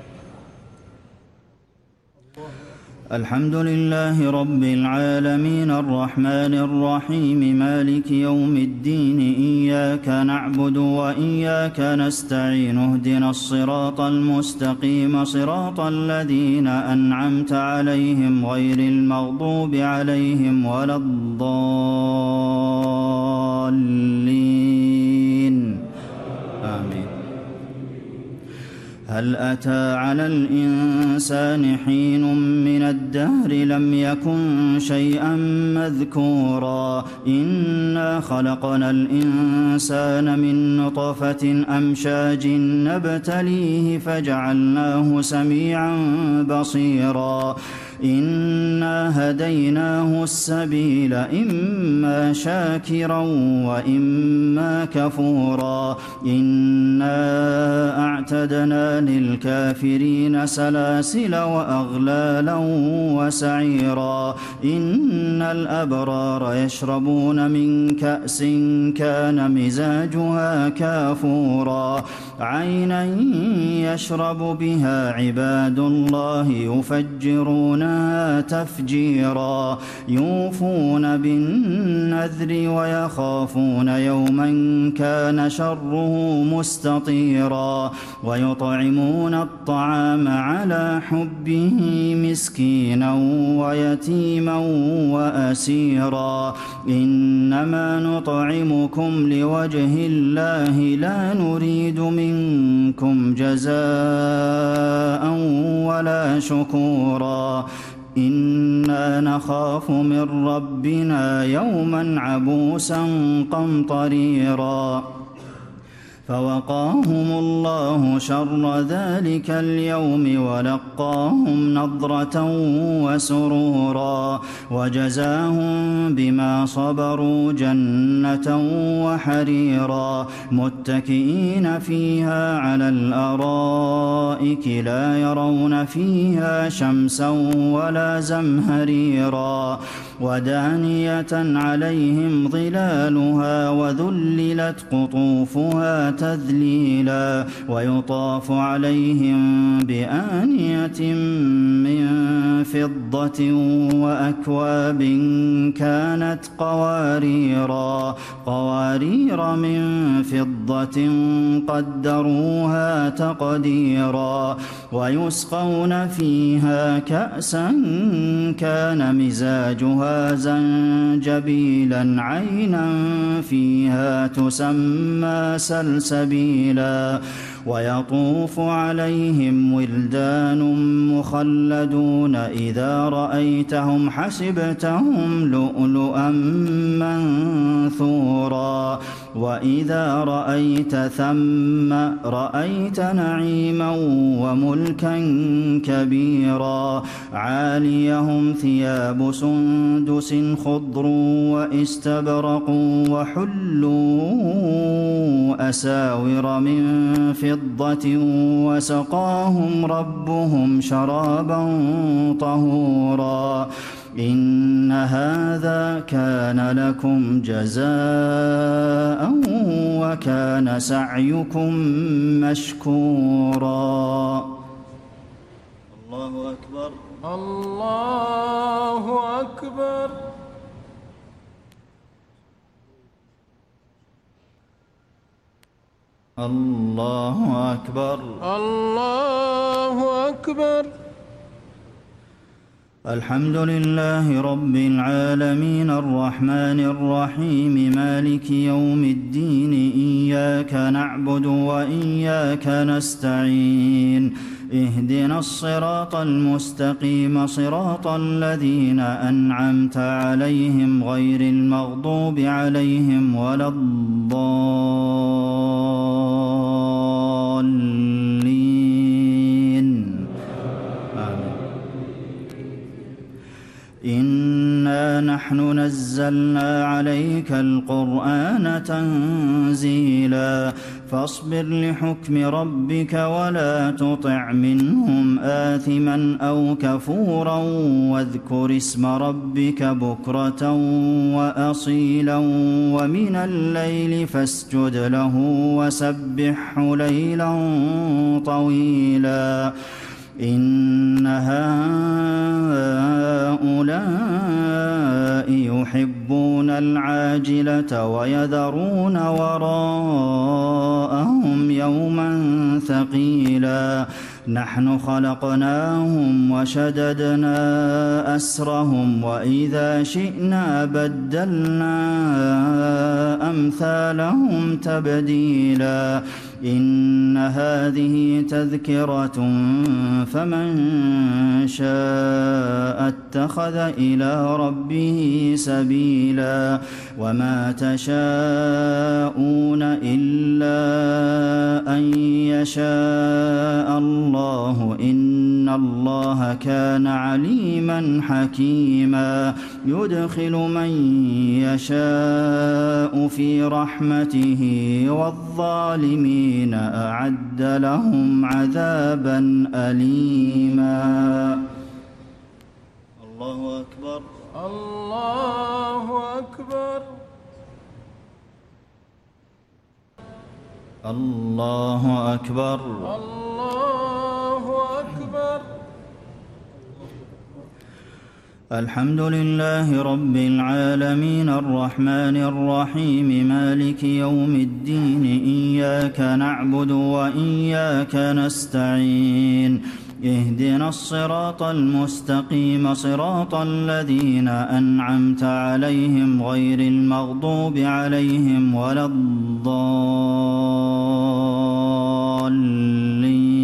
الحمد لله رب العالمين الرحمن الرحيم مالك يوم الدين إياك نعبد وإياك نستعين اهدنا الصراط المستقيم صراط الذين أنعمت عليهم غير المغضوب عليهم ولا الضالين آمين هل أتى على الإنسان حين من الدهر لم يكن شيئا مذكورا إنا خلقنا الإنسان من نطفة أمشاج نبتليه فجعلناه سميعا بصيرا إنا هديناه السبيل إما شاكرا وإما كفورا إنا أعتدنا للكافرين سلاسل وأغلالا وسعيرا إن الأبرار يشربون من كأس كان مزاجها كافورا عينا يشرب بها عباد الله يفجرون تفجيرا يوفون بالنذر ويخافون يوما كان شره مستطيرا ويطعمون الطعام على حبه مسكينا ويتيما وأسيرا إنما نطعمكم لوجه الله لا نريد منكم جزاء ولا شكورا إنا نخاف من ربنا يوما عبوسا قمطريرا فوقاهم الله شر ذلك اليوم ولقاهم نضرة وسرورا وجزاهم بما صبروا جنة وحريرا متكئين فيها على الأرائك لا يرون فيها شمسا ولا زمهريرا ودانية عليهم ظلالها وذللت قطوفها تذليلا ويطاف عليهم بآنية من فضة وأكواب كانت قواريرا قوارير من فضة قدروها تقديرا ويسقون فيها كأسا كان مزاجها زنجبيلا عينا فيها تسمى سلسبيلا ويطوف عليهم ولدان مخلدون إذا رأيتهم حسبتهم لؤلؤا منثورا وإذا رأيت ثم رأيت نعيما وملكا كبيرا عاليهم ثياب سندس خضر واستبرق وحلوا أساور من فضة وسقاهم ربهم شرابا طهورا إن هذا كان لكم جزاء وكان سعيكم مشكورا. الله أكبر. الله أكبر. الله أكبر. الله أكبر. الحمد لله رب العالمين الرحمن الرحيم مالك يوم الدين إياك نعبد وإياك نستعين اهدنا الصراط المستقيم صراط الذين أنعمت عليهم غير المغضوب عليهم ولا الضالين آمين. إنا نحن نزلنا عليك القرآن تنزيلا فاصبر لحكم ربك ولا تطع منهم آثما أو كفورا واذكر اسم ربك بكرة وأصيلا ومن الليل فاسجد له وسبحه ليلا طويلا إن هؤلاء يحبون العاجلة ويذرون وراءهم يوما ثقيلا نحن خلقناهم وشددنا أسرهم وإذا شئنا بدلنا أمثالهم تبديلا إن هذه تذكرة فمن شاء اتخذ إلى ربه سبيلا وما تشاءون إلا أن يشاء الله إن الله كان عليما حكيما يدخل من يشاء في رحمته والظالمين أعد لهم عذابا أليما. الله أكبر. الله أكبر. الله أكبر. الله أكبر. الحمد لله رب العالمين الرحمن الرحيم مالك يوم الدين إياك نعبد وإياك نستعين اهدنا الصراط المستقيم صراط الذين أنعمت عليهم غير المغضوب عليهم ولا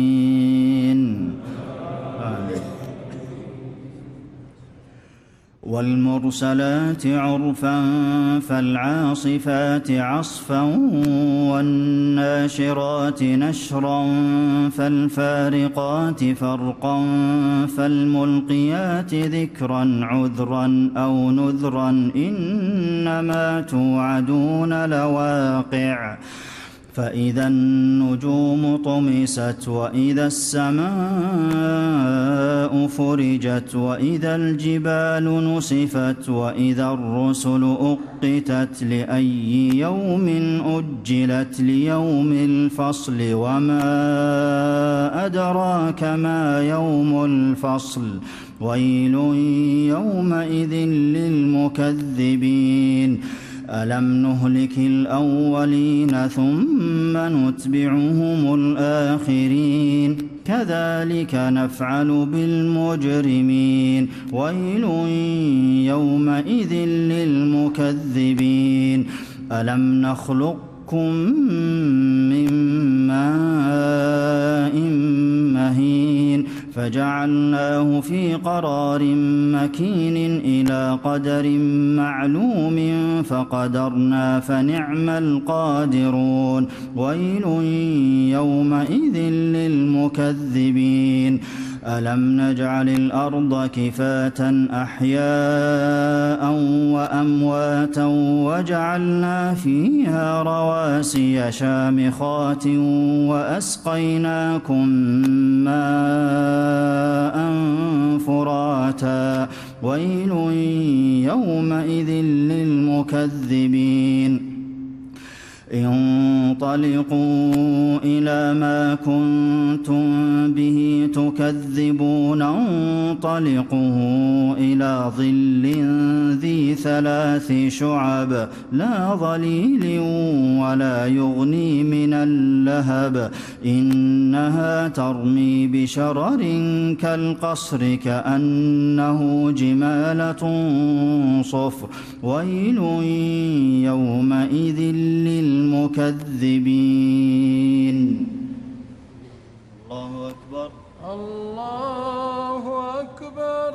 الضالين آمين. والمرسلات عرفا فالعاصفات عصفا والناشرات نشرا فالفارقات فرقا فالملقيات ذكرا عذرا أو نذرا إنما توعدون لواقع فإذا النجوم طمست وإذا السماء فرجت وإذا الجبال نسفت وإذا الرسل أقتت لأي يوم أجلت ليوم الفصل وما أدراك ما يوم الفصل ويل يومئذ للمكذبين ألم نهلك الأولين ثم نتبعهم الآخرين كذلك نفعل بالمجرمين ويل يومئذ للمكذبين ألم نخلقكم من ماء مهين فجعلناه في قرار مكين إلى قدر معلوم فقدرنا فنعم القادرون ويل يومئذ للمكذبين ألم نجعل الأرض كفاة أحياء وأمواتا وجعلنا فيها رواسي شامخات وأسقيناكم ماء فراتا ويل يومئذ للمكذبين انطلقوا إلى ما كنتم به تكذبون انطلقوا إلى ظل ذي ثلاث شعب لا ظليل ولا يغني من اللهب إنها ترمي بشرر كالقصر كأنه جمالة صفر ويل يومئذ للمكذبين الله أكبر الله أكبر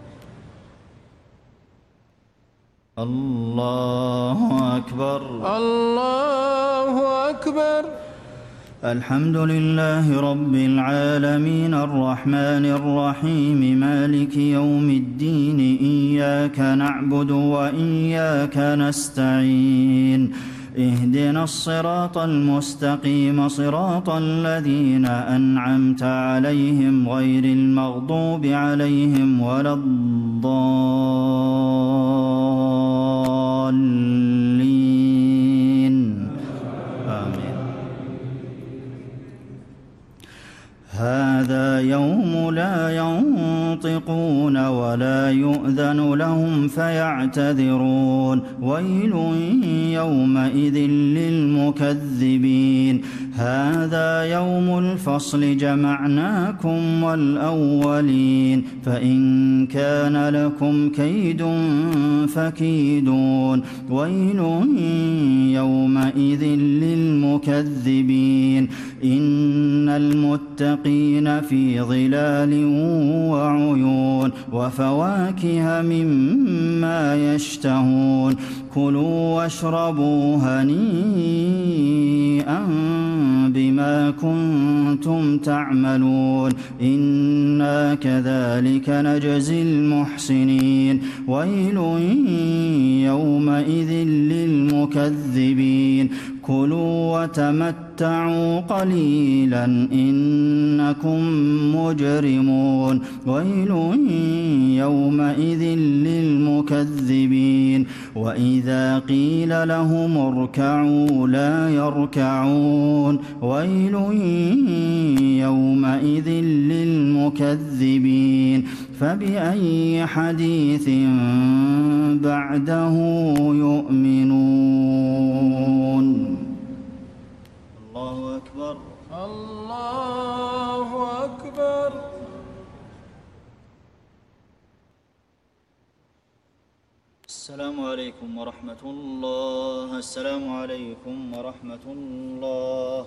الله أكبر الله أكبر الحمد لله رب العالمين الرحمن الرحيم مالك يوم الدين إياك نعبد وإياك نستعين اهدنا الصراط المستقيم صراط الذين أنعمت عليهم غير المغضوب عليهم ولا الضالين آمين هذا يوم لا ينطقون ولا يؤذن لهم فيعتذرون ويل يومئذ للمكذبين هذا يوم الفصل جمعناكم والأولين فإن كان لكم كيد فكيدون ويل يومئذ للمكذبين إن المتقين في ظلال وعيون وفواكه مما يشتهون كلوا واشربوا هنيئا بما كنتم تعملون إنا كذلك نجزي المحسنين ويل يومئذ للمكذبين كلوا وتمتعوا قليلا إنكم مجرمون ويل يومئذ للمكذبين وإذا قيل لهم اركعوا لا يركعون ويل يومئذ للمكذبين فبأي حديث بعده يؤمنون الله أكبر الله أكبر السلام عليكم ورحمة الله السلام عليكم ورحمة الله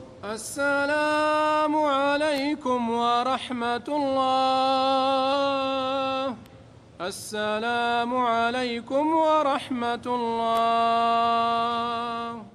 السلام عليكم ورحمة الله السلام عليكم ورحمة الله.